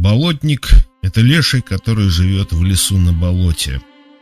Болотник – это леший, который живет в лесу на болоте.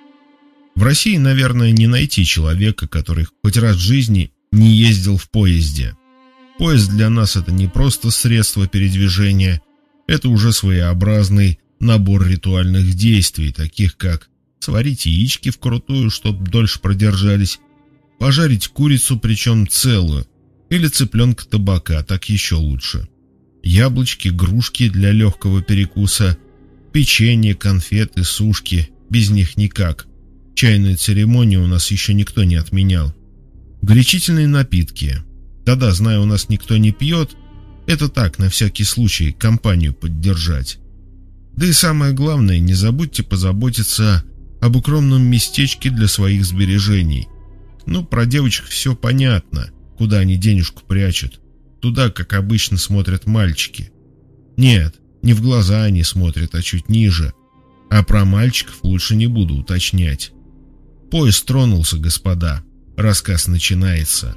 В России, наверное, не найти человека, который хоть раз в жизни не ездил в поезде. Поезд для нас – это не просто средство передвижения, это уже своеобразный набор ритуальных действий, таких как сварить яички вкрутую, чтобы дольше продержались, пожарить курицу, причем целую, или цыпленка табака, так еще лучше. Яблочки, грушки для легкого перекуса, печенье, конфеты, сушки, без них никак. Чайную церемонию у нас еще никто не отменял. Горячительные напитки. Да-да, знаю, у нас никто не пьет, это так, на всякий случай, компанию поддержать. Да и самое главное, не забудьте позаботиться об укромном местечке для своих сбережений. Ну, про девочек все понятно, куда они денежку прячут. Туда, как обычно, смотрят мальчики. Нет, не в глаза они смотрят, а чуть ниже. А про мальчиков лучше не буду уточнять. Поезд тронулся, господа. Рассказ начинается.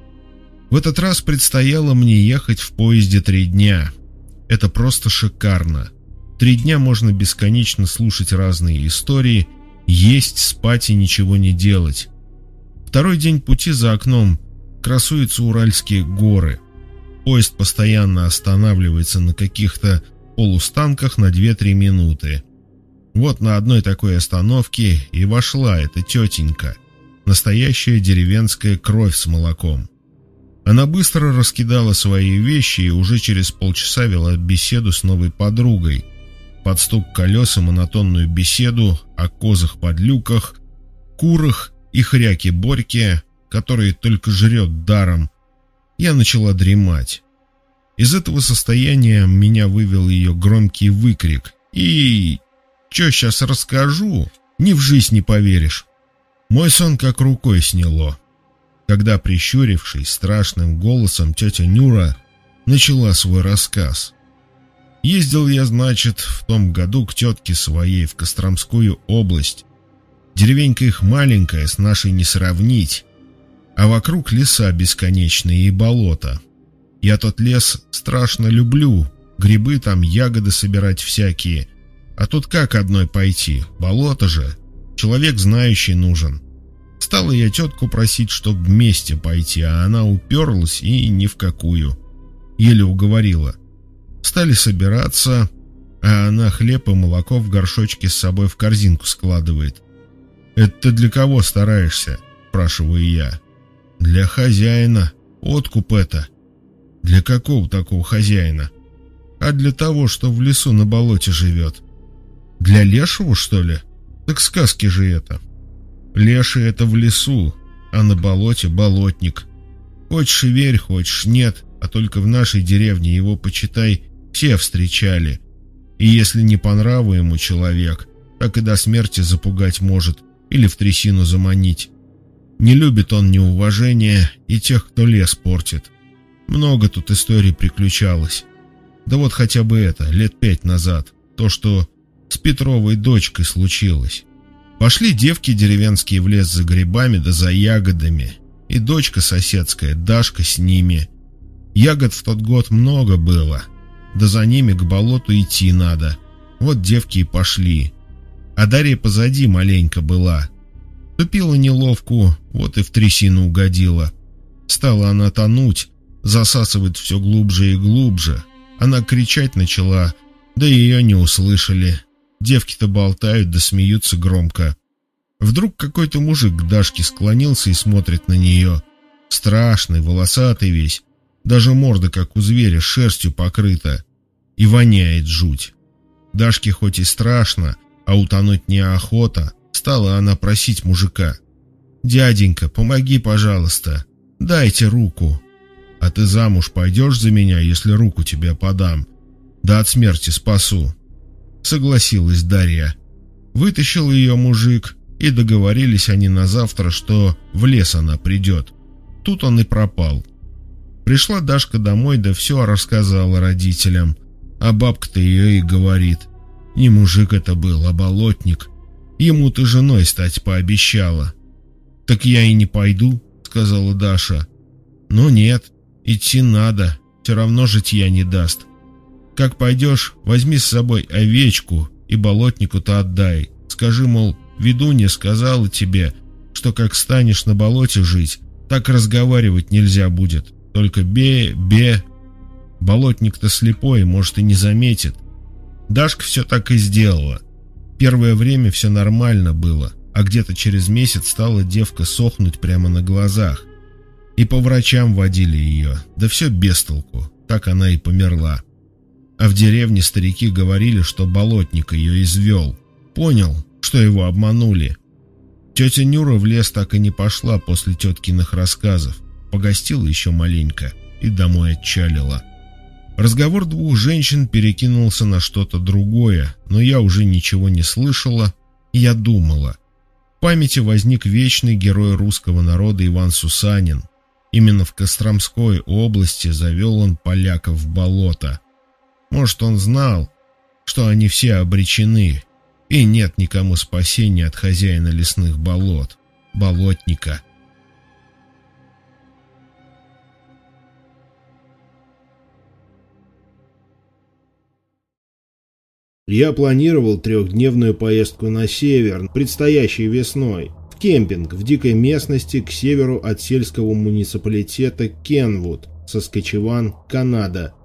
В этот раз предстояло мне ехать в поезде 3 дня. Это просто шикарно. 3 дня можно бесконечно слушать разные истории, есть, спать и ничего не делать. Второй день пути за окном красуются Уральские горы. Поезд постоянно останавливается на каких-то полустанках на 2-3 минуты. Вот на одной такой остановке и вошла эта тетенька. Настоящая деревенская кровь с молоком. Она быстро раскидала свои вещи и уже через полчаса вела беседу с новой подругой. Под стук колес и монотонную беседу о козах-подлюках, курах и хряке-борьке, который только жрет даром, я начала дремать. Из этого состояния меня вывел ее громкий выкрик. И чё сейчас расскажу, ни в жизнь не поверишь. Мой сон как рукой сняло, когда, прищурившись страшным голосом, тетя Нюра начала свой рассказ. Ездил я, значит, в том году к тетке своей в Костромскую область. Деревенька их маленькая, с нашей не сравнить, а вокруг леса бесконечные и болота. Я тот лес страшно люблю, грибы там, ягоды собирать всякие. А тут как одной пойти, болото же, человек знающий нужен. Стала я тетку просить, чтоб вместе пойти, а она уперлась и ни в какую. Еле уговорила. Стали собираться, а она хлеб и молоко в горшочке с собой в корзинку складывает. «Это ты для кого стараешься?» – спрашиваю я. «Для хозяина. Откуп это». «Для какого такого хозяина?» «А для того, что в лесу на болоте живет». «Для лешего, что ли? Так сказки же это». «Леший — это в лесу, а на болоте болотник. Хочешь верь, хочешь нет, а только в нашей деревне его, почитай, все встречали. И если не по нраву ему человек, так и до смерти запугать может или в трясину заманить. Не любит он неуважения и тех, кто лес портит. Много тут историй приключалось. Да вот хотя бы это, лет 5 назад, то, что с Петровой дочкой случилось. Пошли девки деревенские в лес за грибами да за ягодами, и дочка соседская, Дашка, с ними. Ягод в тот год много было, да за ними к болоту идти надо. Вот девки и пошли. А Дарья позади маленько была. Тупила неловко, вот и в трясину угодила. Стала она тонуть, засасывать все глубже и глубже. Она кричать начала, да ее не услышали. Девки-то болтают да смеются громко. Вдруг какой-то мужик к Дашке склонился и смотрит на нее. Страшный, волосатый весь. Даже морда, как у зверя, шерстью покрыта. И воняет жуть. Дашке хоть и страшно, а утонуть неохота, стала она просить мужика. «Дяденька, помоги, пожалуйста, дайте руку». «А ты замуж пойдешь за меня, если руку тебе подам? Да от смерти спасу». Согласилась Дарья. Вытащил ее мужик, и договорились они на завтра, что в лес она придет. Тут он и пропал. Пришла Дашка домой, да все рассказала родителям. А бабка-то ее и говорит: не мужик это был, а болотник. Ему ты женой стать пообещала. «Так я и не пойду», — сказала Даша. «Ну нет, идти надо, все равно житья не даст». Как пойдешь, возьми с собой овечку и болотнику-то отдай. Скажи, мол, ведунья сказала тебе, что как станешь на болоте жить, так разговаривать нельзя будет. Только бе. Болотник-то слепой, может, и не заметит. Дашка все так и сделала. Первое время все нормально было, а где-то через месяц стала девка сохнуть прямо на глазах. И по врачам водили ее, да все без толку, так она и померла. А в деревне старики говорили, что болотник ее извел. Понял, что его обманули. Тетя Нюра в лес так и не пошла после теткиных рассказов. Погостила еще маленько и домой отчалила. Разговор двух женщин перекинулся на что-то другое, но я уже ничего не слышала, и я думала. В памяти возник вечный герой русского народа Иван Сусанин. Именно в Костромской области завел он поляков в болото. Может, он знал, что они все обречены, и нет никому спасения от хозяина лесных болот, болотника. Я планировал 3-дневную поездку на север, предстоящей весной, в кемпинг в дикой местности к северу от сельского муниципалитета Кенвуд, Саскачеван, Канада.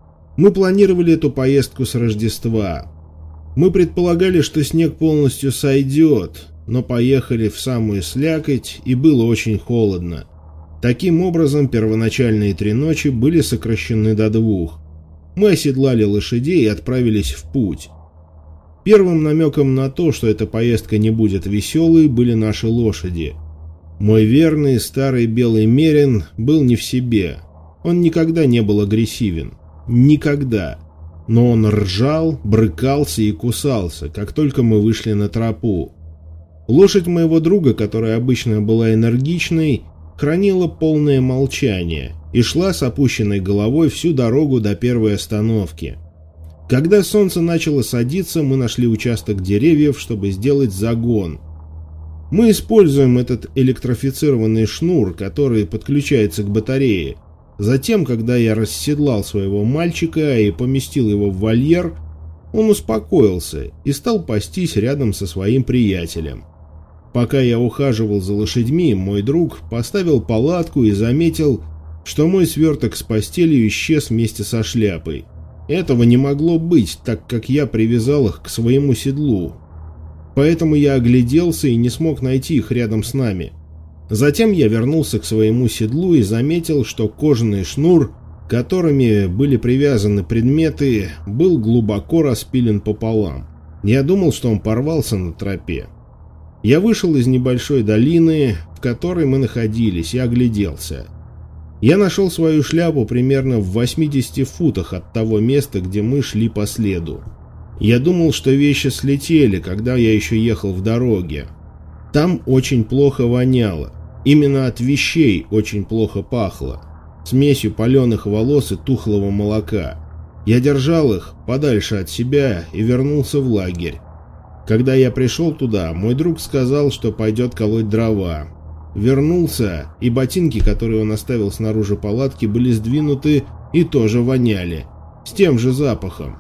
Мы планировали эту поездку с Рождества. Мы предполагали, что снег полностью сойдет, но поехали в самую слякоть, и было очень холодно. Таким образом, первоначальные 3 ночи были сокращены до 2. Мы оседлали лошадей и отправились в путь. Первым намеком на то, что эта поездка не будет веселой, были наши лошади. Мой верный старый белый мерин был не в себе. Он никогда не был агрессивен. Никогда. Но он ржал, брыкался и кусался, как только мы вышли на тропу. Лошадь моего друга, которая обычно была энергичной, хранила полное молчание и шла с опущенной головой всю дорогу до первой остановки. Когда солнце начало садиться, мы нашли участок деревьев, чтобы сделать загон. Мы используем этот электрифицированный шнур, который подключается к батарее. Затем, когда я расседлал своего мальчика и поместил его в вольер, он успокоился и стал пастись рядом со своим приятелем. Пока я ухаживал за лошадьми, мой друг поставил палатку и заметил, что мой сверток с постелью исчез вместе со шляпой. Этого не могло быть, так как я привязал их к своему седлу. Поэтому я огляделся и не смог найти их рядом с нами. Затем я вернулся к своему седлу и заметил, что кожаный шнур, которыми были привязаны предметы, был глубоко распилен пополам. Я думал, что он порвался на тропе. Я вышел из небольшой долины, в которой мы находились, и огляделся. Я нашел свою шляпу примерно в 80 футах от того места, где мы шли по следу. Я думал, что вещи слетели, когда я еще ехал в дороге. Там очень плохо воняло. Именно от вещей очень плохо пахло. Смесью паленых волос и тухлого молока. Я держал их подальше от себя и вернулся в лагерь. Когда я пришел туда, мой друг сказал, что пойдет колоть дрова. Вернулся, и ботинки, которые он оставил снаружи палатки, были сдвинуты и тоже воняли. С тем же запахом.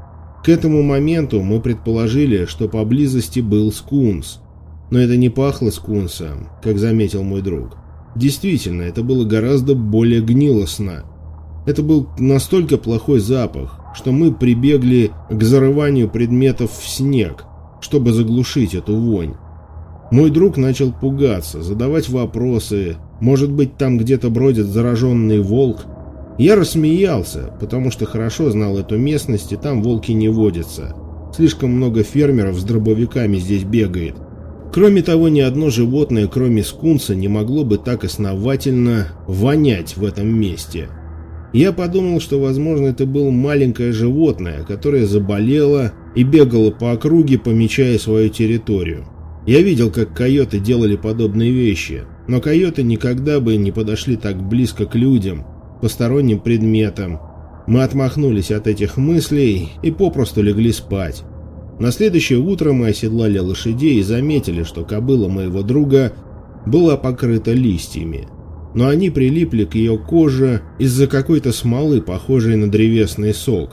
К этому моменту мы предположили, что поблизости был скунс. Но это не пахло скунсом, как заметил мой друг. Действительно, это было гораздо более гнилостно. Это был настолько плохой запах, что мы прибегли к зарыванию предметов в снег, чтобы заглушить эту вонь. Мой друг начал пугаться, задавать вопросы. Может быть, там где-то бродит зараженный волк? Я рассмеялся, потому что хорошо знал эту местность, и там волки не водятся. Слишком много фермеров с дробовиками здесь бегает. Кроме того, ни одно животное, кроме скунса, не могло бы так основательно вонять в этом месте. Я подумал, что, возможно, это было маленькое животное, которое заболело и бегало по округе, помечая свою территорию. Я видел, как койоты делали подобные вещи, но койоты никогда бы не подошли так близко к людям, посторонним предметам. Мы отмахнулись от этих мыслей и попросту легли спать. На следующее утро мы оседлали лошадей и заметили, что кобыла моего друга была покрыта листьями. Но они прилипли к ее коже из-за какой-то смолы, похожей на древесный сок.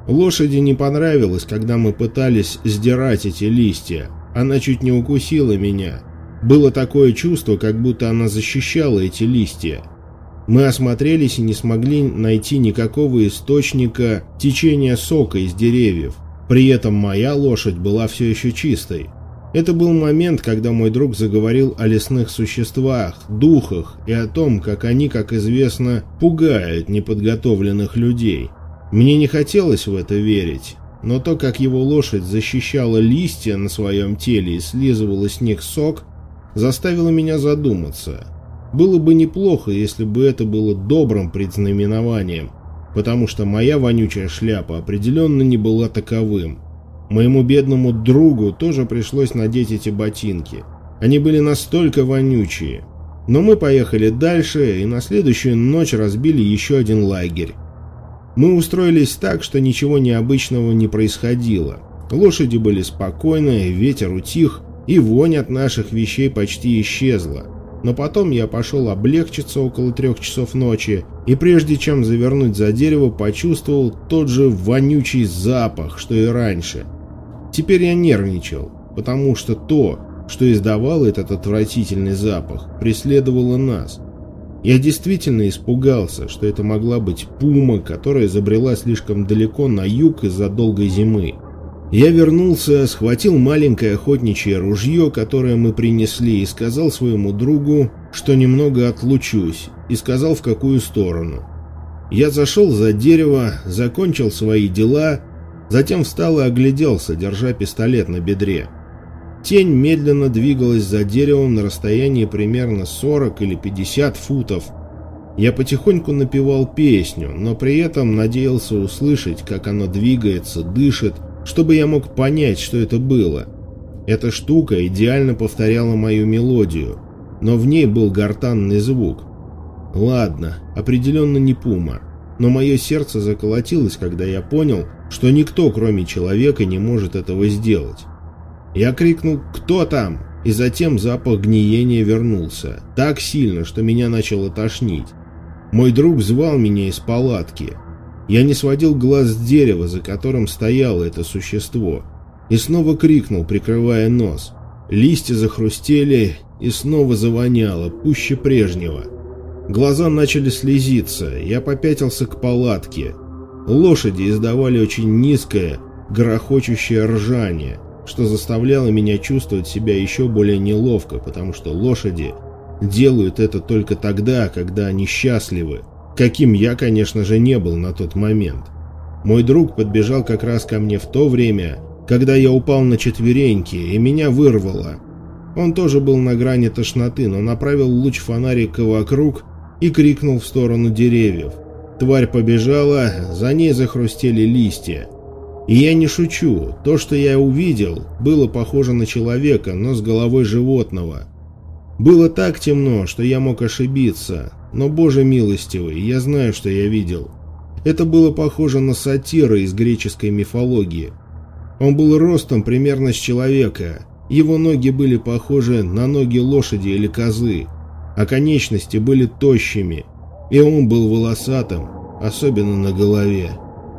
Лошади не понравилось, когда мы пытались сдирать эти листья. Она чуть не укусила меня. Было такое чувство, как будто она защищала эти листья. Мы осмотрелись и не смогли найти никакого источника течения сока из деревьев. При этом моя лошадь была все еще чистой. Это был момент, когда мой друг заговорил о лесных существах, духах и о том, как они, как известно, пугают неподготовленных людей. Мне не хотелось в это верить, но то, как его лошадь защищала листья на своем теле и слизывала с них сок, заставило меня задуматься. Было бы неплохо, если бы это было добрым предзнаменованием, потому что моя вонючая шляпа определенно не была таковым. Моему бедному другу тоже пришлось надеть эти ботинки. Они были настолько вонючие. Но мы поехали дальше и на следующую ночь разбили еще один лагерь. Мы устроились так, что ничего необычного не происходило. Лошади были спокойны, ветер утих, и вонь от наших вещей почти исчезла. Но потом я пошел облегчиться около 3 часов ночи, и прежде чем завернуть за дерево, почувствовал тот же вонючий запах, что и раньше. Теперь я нервничал, потому что то, что издавало этот отвратительный запах, преследовало нас. Я действительно испугался, что это могла быть пума, которая забрела слишком далеко на юг из-за долгой зимы. Я вернулся, схватил маленькое охотничье ружье, которое мы принесли, и сказал своему другу, что немного отлучусь, и сказал, в какую сторону. Я зашел за дерево, закончил свои дела, затем встал и огляделся, держа пистолет на бедре. Тень медленно двигалась за деревом на расстоянии примерно 40 или 50 футов. Я потихоньку напевал песню, но при этом надеялся услышать, как оно двигается, дышит, чтобы я мог понять, что это было. Эта штука идеально повторяла мою мелодию, но в ней был гортанный звук. Ладно, определенно не пума, но мое сердце заколотилось, когда я понял, что никто, кроме человека, не может этого сделать. Я крикнул «Кто там?», и затем запах гниения вернулся, так сильно, что меня начало тошнить. Мой друг звал меня из палатки. Я не сводил глаз с дерева, за которым стояло это существо, и снова крикнул, прикрывая нос. Листья захрустели, и снова завоняло, пуще прежнего. Глаза начали слезиться, я попятился к палатке. Лошади издавали очень низкое, грохочущее ржание, что заставляло меня чувствовать себя еще более неловко, потому что лошади делают это только тогда, когда они счастливы, каким я, конечно же, не был на тот момент. Мой друг подбежал как раз ко мне в то время, когда я упал на четвереньки, и меня вырвало. Он тоже был на грани тошноты, но направил луч фонарика вокруг и крикнул в сторону деревьев. Тварь побежала, за ней захрустели листья. И я не шучу, то, что я увидел, было похоже на человека, но с головой животного. Было так темно, что я мог ошибиться, но, Боже милостивый, я знаю, что я видел. Это было похоже на сатира из греческой мифологии. Он был ростом примерно с человека, его ноги были похожи на ноги лошади или козы, а конечности были тощими, и он был волосатым, особенно на голове.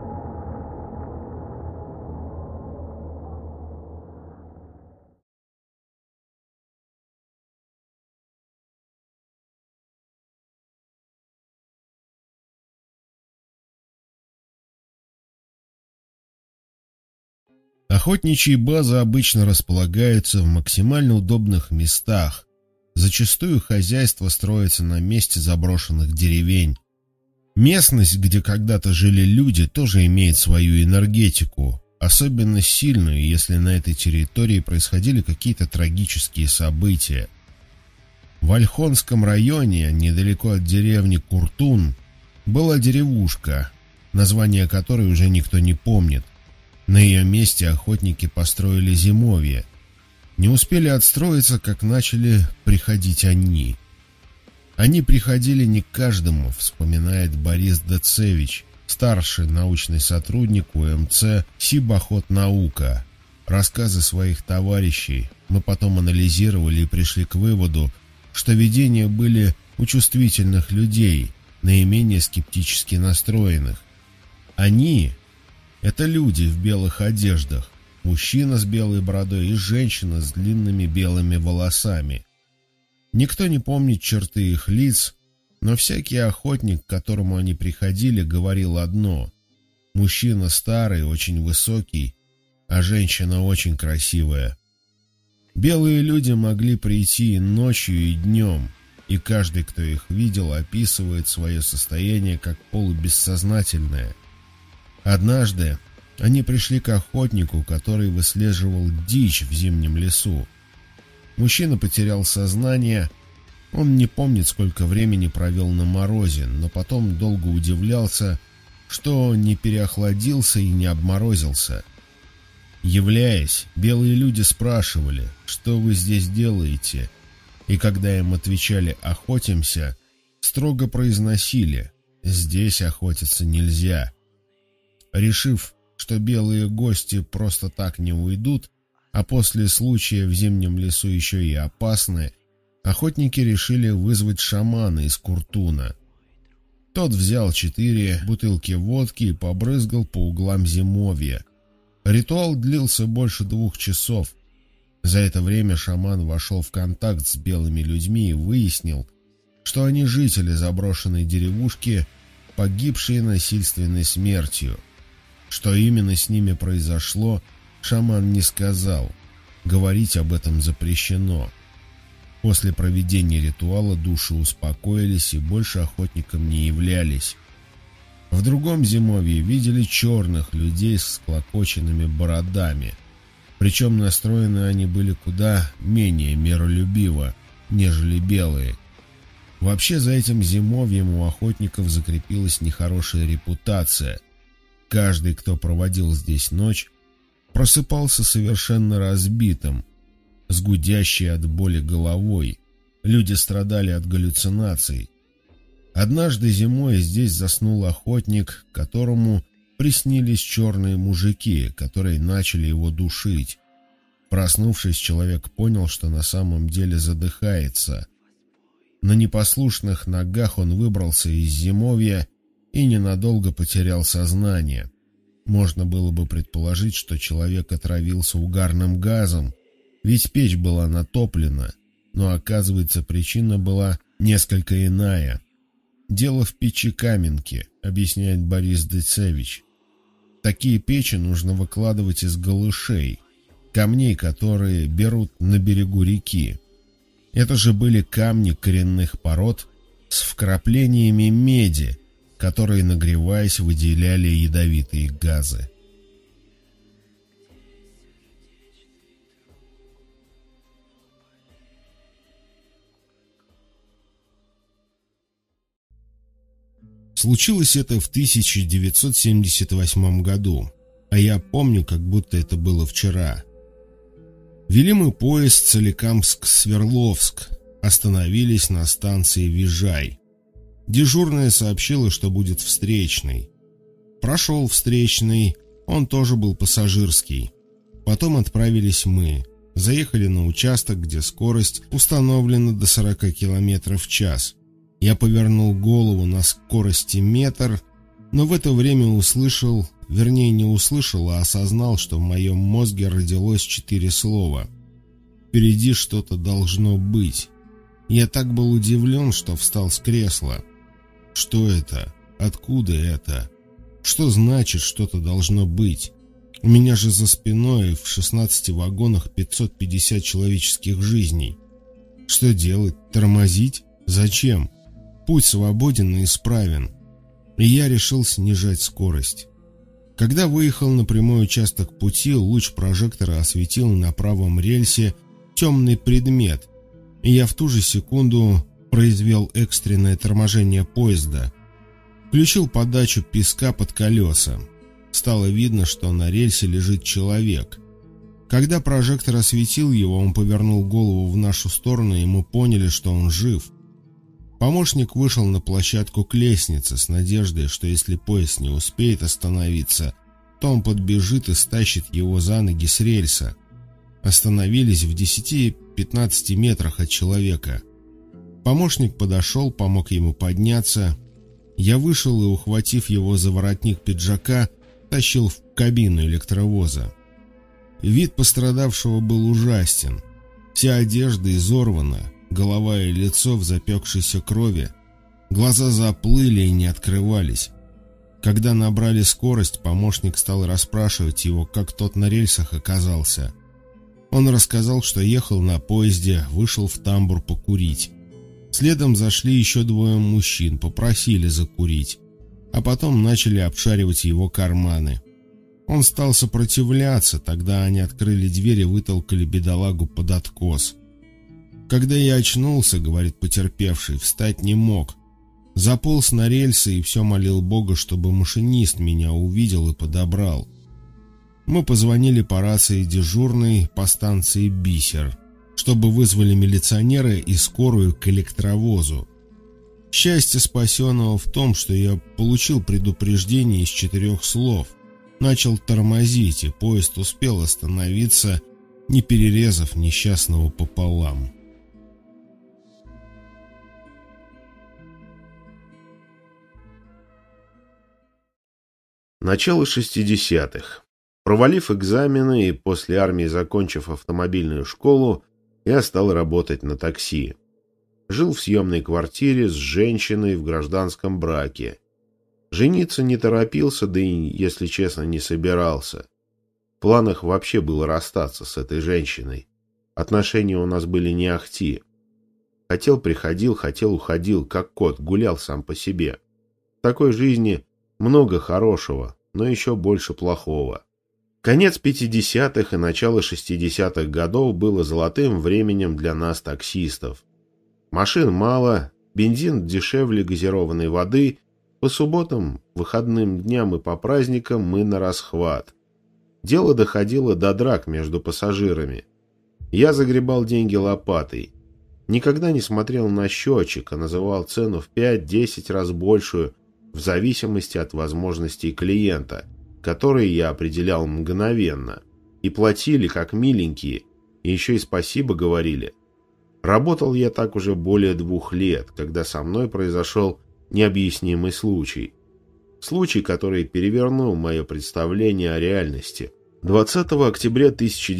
Охотничьи базы обычно располагаются в максимально удобных местах. Зачастую хозяйство строится на месте заброшенных деревень. Местность, где когда-то жили люди, тоже имеет свою энергетику, особенно сильную, если на этой территории происходили какие-то трагические события. В Ольхонском районе, недалеко от деревни Куртун, была деревушка, название которой уже никто не помнит. На ее месте охотники построили зимовье. Не успели отстроиться, как начали приходить они. Они приходили не к каждому, вспоминает Борис Дацевич, старший научный сотрудник УМЦ «Сибохотнаука». Рассказы своих товарищей мы потом анализировали и пришли к выводу, что видения были у чувствительных людей, наименее скептически настроенных. Они, Это люди в белых одеждах, мужчина с белой бородой и женщина с длинными белыми волосами. Никто не помнит черты их лиц, но всякий охотник, к которому они приходили, говорил одно: мужчина старый, очень высокий, а женщина очень красивая. Белые люди могли прийти и ночью, и днем, и каждый, кто их видел, описывает свое состояние как полубессознательное. Однажды они пришли к охотнику, который выслеживал дичь в зимнем лесу. Мужчина потерял сознание, он не помнит, сколько времени провел на морозе, но потом долго удивлялся, что не переохладился и не обморозился. Являясь, белые люди спрашивали, что вы здесь делаете, и когда им отвечали «охотимся», строго произносили «здесь охотиться нельзя». Решив, что белые гости просто так не уйдут, а после случая в зимнем лесу еще и опасны, охотники решили вызвать шамана из Куртуна. Тот взял 4 бутылки водки и побрызгал по углам зимовья. Ритуал длился больше 2 часов. За это время шаман вошел в контакт с белыми людьми и выяснил, что они жители заброшенной деревушки, погибшие насильственной смертью. Что именно с ними произошло, шаман не сказал. Говорить об этом запрещено. После проведения ритуала души успокоились и больше охотникам не являлись. В другом зимовье видели черных людей с всклокоченными бородами. Причем настроены они были куда менее миролюбиво, нежели белые. Вообще за этим зимовьем у охотников закрепилась нехорошая репутация. Каждый, кто проводил здесь ночь, просыпался совершенно разбитым, с гудящей от боли головой. Люди страдали от галлюцинаций. Однажды зимой здесь заснул охотник, которому приснились черные мужики, которые начали его душить. Проснувшись, человек понял, что на самом деле задыхается. На непослушных ногах он выбрался из зимовья и ненадолго потерял сознание. Можно было бы предположить, что человек отравился угарным газом, ведь печь была натоплена, но оказывается, причина была несколько иная. «Дело в печи Каменки», — объясняет Борис Децевич. Такие печи нужно выкладывать из галышей, камней, которые берут на берегу реки. Это же были камни коренных пород с вкраплениями меди, которые, нагреваясь, выделяли ядовитые газы. Случилось это в 1978 году, а я помню, как будто это было вчера. Вели мы поезд Соликамск-Свердловск, остановились на станции Вижай. Дежурная сообщила, что будет встречный. Прошел встречный, он тоже был пассажирский. Потом отправились мы, заехали на участок, где скорость установлена до 40 км в час. Я повернул голову на скорости метр, но в это время услышал, вернее не услышал, а осознал, что в моем мозге родилось 4 слова. Впереди что-то должно быть. Я так был удивлен, что встал с кресла. Что это? Откуда это? Что значит что-то должно быть? У меня же за спиной в 16 вагонах 550 человеческих жизней. Что делать? Тормозить? Зачем? Путь свободен и исправен. И я решил снижать скорость. Когда выехал на прямой участок пути, луч прожектора осветил на правом рельсе темный предмет, и я в ту же секунду произвел экстренное торможение поезда. Включил подачу песка под колеса. Стало видно, что на рельсе лежит человек. Когда прожектор осветил его, он повернул голову в нашу сторону, и мы поняли, что он жив. Помощник вышел на площадку к лестнице с надеждой, что если поезд не успеет остановиться, то он подбежит и стащит его за ноги с рельса. Остановились в 10-15 метрах от человека. Помощник подошел, помог ему подняться. Я вышел и, ухватив его за воротник пиджака, тащил в кабину электровоза. Вид пострадавшего был ужасен. Вся одежда изорвана, голова и лицо в запекшейся крови, глаза заплыли и не открывались. Когда набрали скорость, помощник стал расспрашивать его, как тот на рельсах оказался. Он рассказал, что ехал на поезде, вышел в тамбур покурить. Следом зашли еще двое мужчин, попросили закурить, а потом начали обшаривать его карманы. Он стал сопротивляться, тогда они открыли дверь и вытолкали бедолагу под откос. «Когда я очнулся, — говорит потерпевший, — встать не мог. Заполз на рельсы и все молил Бога, чтобы машинист меня увидел и подобрал. Мы позвонили по рации дежурной по станции «Бисер», чтобы вызвали милиционера и скорую к электровозу. Счастье спасенного в том, что я получил предупреждение из 4 слов. Начал тормозить, и поезд успел остановиться, не перерезав несчастного пополам. Начало 60-х. Провалив экзамены и после армии закончив автомобильную школу, я стал работать на такси. Жил в съемной квартире с женщиной в гражданском браке. Жениться не торопился, да и, если честно, не собирался. В планах вообще было расстаться с этой женщиной. Отношения у нас были не ахти. Хотел — приходил, хотел — уходил, как кот, гулял сам по себе. В такой жизни много хорошего, но еще больше плохого. Конец 50-х и начало 60-х годов было золотым временем для нас, таксистов. Машин мало, бензин дешевле газированной воды, по субботам, выходным дням и по праздникам мы на расхват. Дело доходило до драк между пассажирами. Я загребал деньги лопатой. Никогда не смотрел на счетчик, а называл цену в 5-10 раз большую, в зависимости от возможностей клиента, которые я определял мгновенно. И платили как миленькие, и еще и спасибо говорили. Работал я так уже более 2 лет, когда со мной произошел необъяснимый случай. Случай, который перевернул мое представление о реальности. 20 октября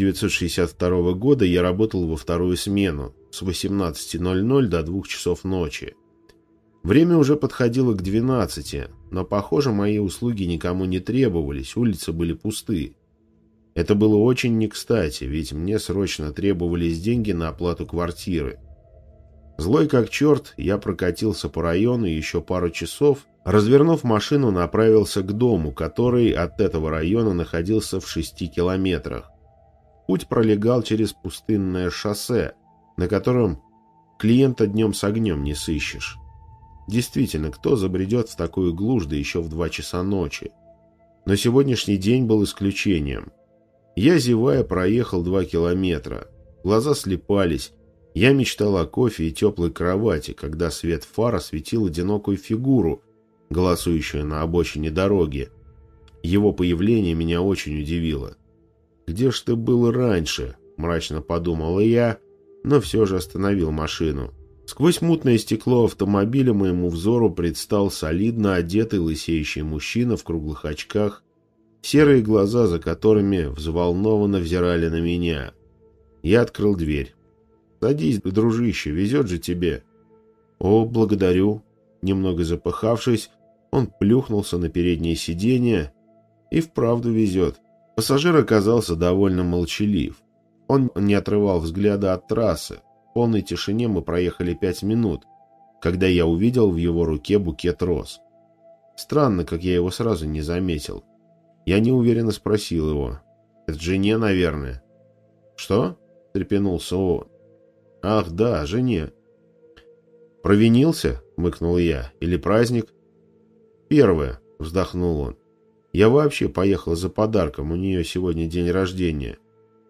1962 года я работал во вторую смену с 18:00 до 2 часов ночи. Время уже подходило к 12, но, похоже, мои услуги никому не требовались, улицы были пусты. Это было очень не кстати, ведь мне срочно требовались деньги на оплату квартиры. Злой как черт, я прокатился по району еще пару часов, развернув машину, направился к дому, который от этого района находился в 6 километрах. Путь пролегал через пустынное шоссе, на котором клиента днем с огнем не сыщешь. Действительно, кто забредет в такую глушь, да еще в 2 часа ночи? Но сегодняшний день был исключением. Я, зевая, проехал 2 километра. Глаза слепались. Я мечтал о кофе и теплой кровати, когда свет фар осветил одинокую фигуру, голосующую на обочине дороги. Его появление меня очень удивило. «Где ж ты был раньше?» – мрачно подумал я, но все же остановил машину. Сквозь мутное стекло автомобиля моему взору предстал солидно одетый лысеющий мужчина в круглых очках, серые глаза за которыми взволнованно взирали на меня. Я открыл дверь. «Садись, дружище, везет же тебе». «О, благодарю». Немного запыхавшись, он плюхнулся на переднее сиденье. И вправду везет. Пассажир оказался довольно молчалив. Он не отрывал взгляда от трассы. В полной тишине мы проехали 5 минут, когда я увидел в его руке букет роз. Странно, как я его сразу не заметил. Я неуверенно спросил его. «Это жене, наверное». «Что?» – трепенулся он. «Ах, да, жене». «Провинился?» – мыкнул я. «Или праздник?» «Первое», – вздохнул он. «Я вообще поехал за подарком, у нее сегодня день рождения».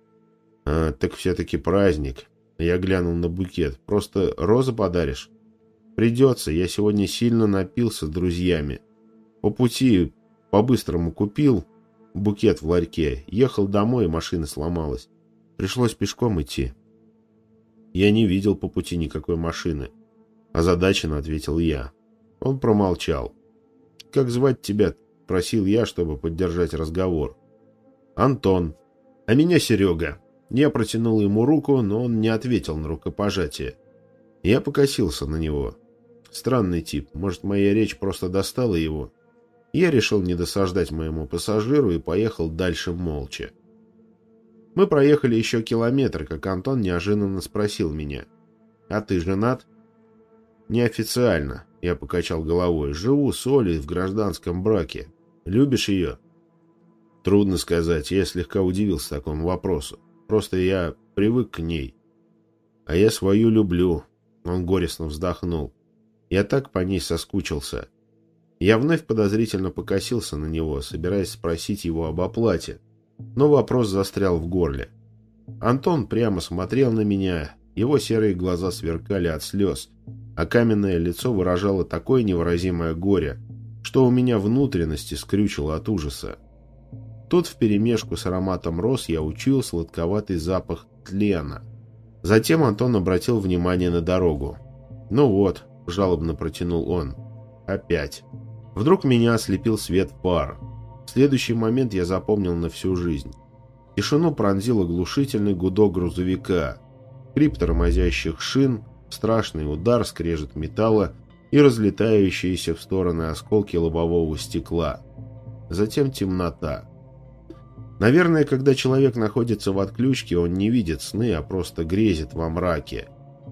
«Так все-таки праздник». Я глянул на букет. «Просто розы подаришь?» «Придется, я сегодня сильно напился с друзьями. По пути по-быстрому купил букет в ларьке. Ехал домой, и машина сломалась. Пришлось пешком идти». «Я не видел по пути никакой машины», – озадаченно ответил я. Он промолчал. «Как звать тебя?» подпросил я, чтобы поддержать разговор. «Антон. А меня Серега». Я протянул ему руку, но он не ответил на рукопожатие. Я покосился на него. Странный тип, может, моя речь просто достала его. Я решил не досаждать моему пассажиру и поехал дальше молча. Мы проехали еще километр, как Антон неожиданно спросил меня: «А ты женат?» «Неофициально», — я покачал головой. «Живу с Олей в гражданском браке. Любишь ее?» «Трудно сказать, я слегка удивился такому вопросу. Просто я привык к ней. А я свою люблю», — он горестно вздохнул. «Я так по ней соскучился». Я вновь подозрительно покосился на него, собираясь спросить его об оплате, но вопрос застрял в горле. Антон прямо смотрел на меня, его серые глаза сверкали от слез, а каменное лицо выражало такое невыразимое горе, что у меня внутренности скрючило от ужаса. Тут вперемешку с ароматом роз я учуял сладковатый запах тлена. Затем Антон обратил внимание на дорогу. «Ну вот», — жалобно протянул он, — «опять». Вдруг меня ослепил свет фар. В следующий момент я запомнил на всю жизнь. Тишину пронзил оглушительный гудок грузовика, скрип тормозящих шин, страшный удар, скрежет металла и разлетающиеся в стороны осколки лобового стекла. Затем темнота. Наверное, когда человек находится в отключке, он не видит сны, а просто грезит во мраке.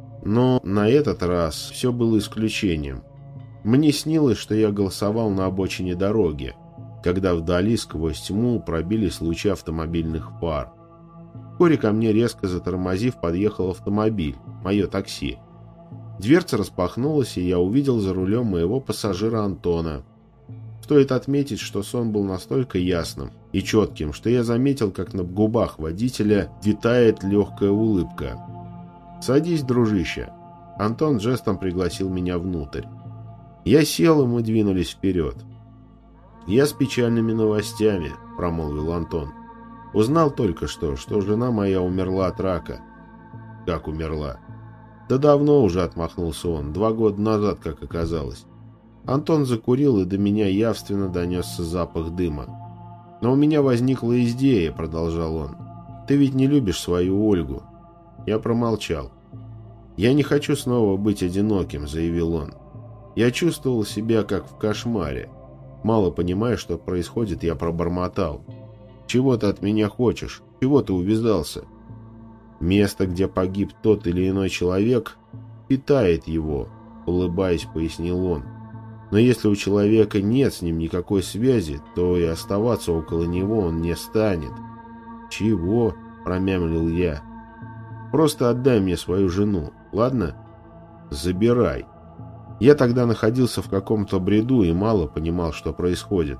Но на этот раз все было исключением. Мне снилось, что я голосовал на обочине дороги, когда вдали сквозь тьму пробились лучи автомобильных фар. Вскоре ко мне, резко затормозив, подъехал автомобиль, мое такси. Дверца распахнулась, и я увидел за рулем моего пассажира Антона. Стоит отметить, что сон был настолько ясным и четким, что я заметил, как на губах водителя витает легкая улыбка. «Садись, дружище». Антон жестом пригласил меня внутрь. Я сел, и мы двинулись вперед. «Я с печальными новостями», — промолвил Антон. «Узнал только что жена моя умерла от рака». «Как умерла?» «Да давно уже», — отмахнулся он, — 2 года назад, как оказалось». Антон закурил, и до меня явственно донесся запах дыма. «Но у меня возникла идея», — продолжал он. «Ты ведь не любишь свою Ольгу». Я промолчал. «Я не хочу снова быть одиноким», — заявил он. Я чувствовал себя как в кошмаре. Мало понимая, что происходит, я пробормотал: «Чего ты от меня хочешь? Чего ты увязался?» «Место, где погиб тот или иной человек, питает его», — улыбаясь, пояснил он. «Но если у человека нет с ним никакой связи, то и оставаться около него он не станет». «Чего?» — промямлил я. «Просто отдай мне свою жену, ладно?» «Забирай». Я тогда находился в каком-то бреду и мало понимал, что происходит.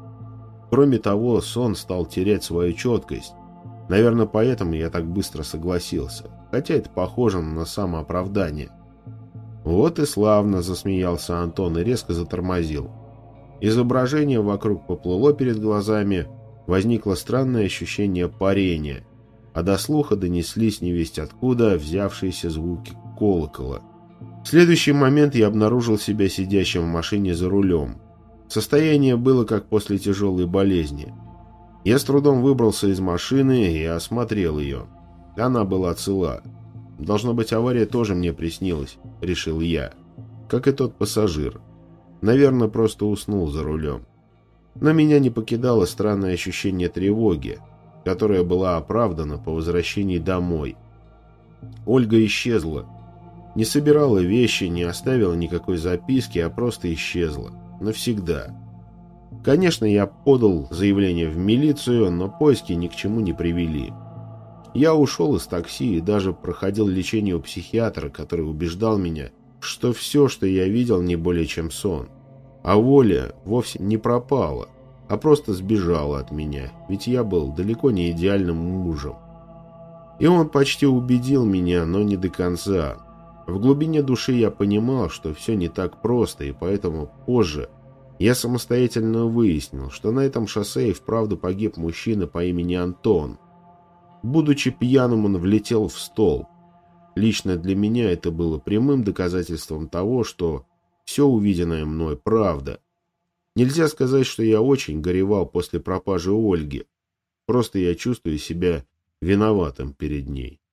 Кроме того, сон стал терять свою четкость. Наверное, поэтому я так быстро согласился, хотя это похоже на самооправдание. «Вот и славно», — засмеялся Антон и резко затормозил. Изображение вокруг поплыло перед глазами, возникло странное ощущение парения, а до слуха донеслись невесть откуда взявшиеся звуки колокола. В следующий момент я обнаружил себя сидящим в машине за рулем. Состояние было как после тяжелой болезни. Я с трудом выбрался из машины и осмотрел ее. Она была цела. Должно быть, авария тоже мне приснилась, решил я. Как и тот пассажир. Наверное, просто уснул за рулем. Но меня не покидало странное ощущение тревоги, которое была оправдана по возвращении домой. Ольга исчезла. Не собирала вещи, не оставила никакой записки, а просто исчезла. Навсегда. Конечно, я подал заявление в милицию, но поиски ни к чему не привели. Я ушел из такси и даже проходил лечение у психиатра, который убеждал меня, что все, что я видел, не более чем сон. А Оля вовсе не пропала, а просто сбежала от меня, ведь я был далеко не идеальным мужем. И он почти убедил меня, но не до конца. В глубине души я понимал, что все не так просто, и поэтому позже я самостоятельно выяснил, что на этом шоссе и вправду погиб мужчина по имени Антон. Будучи пьяным, он влетел в столб. Лично для меня это было прямым доказательством того, что все увиденное мной правда. Нельзя сказать, что я очень горевал после пропажи Ольги. Просто я чувствую себя виноватым перед ней.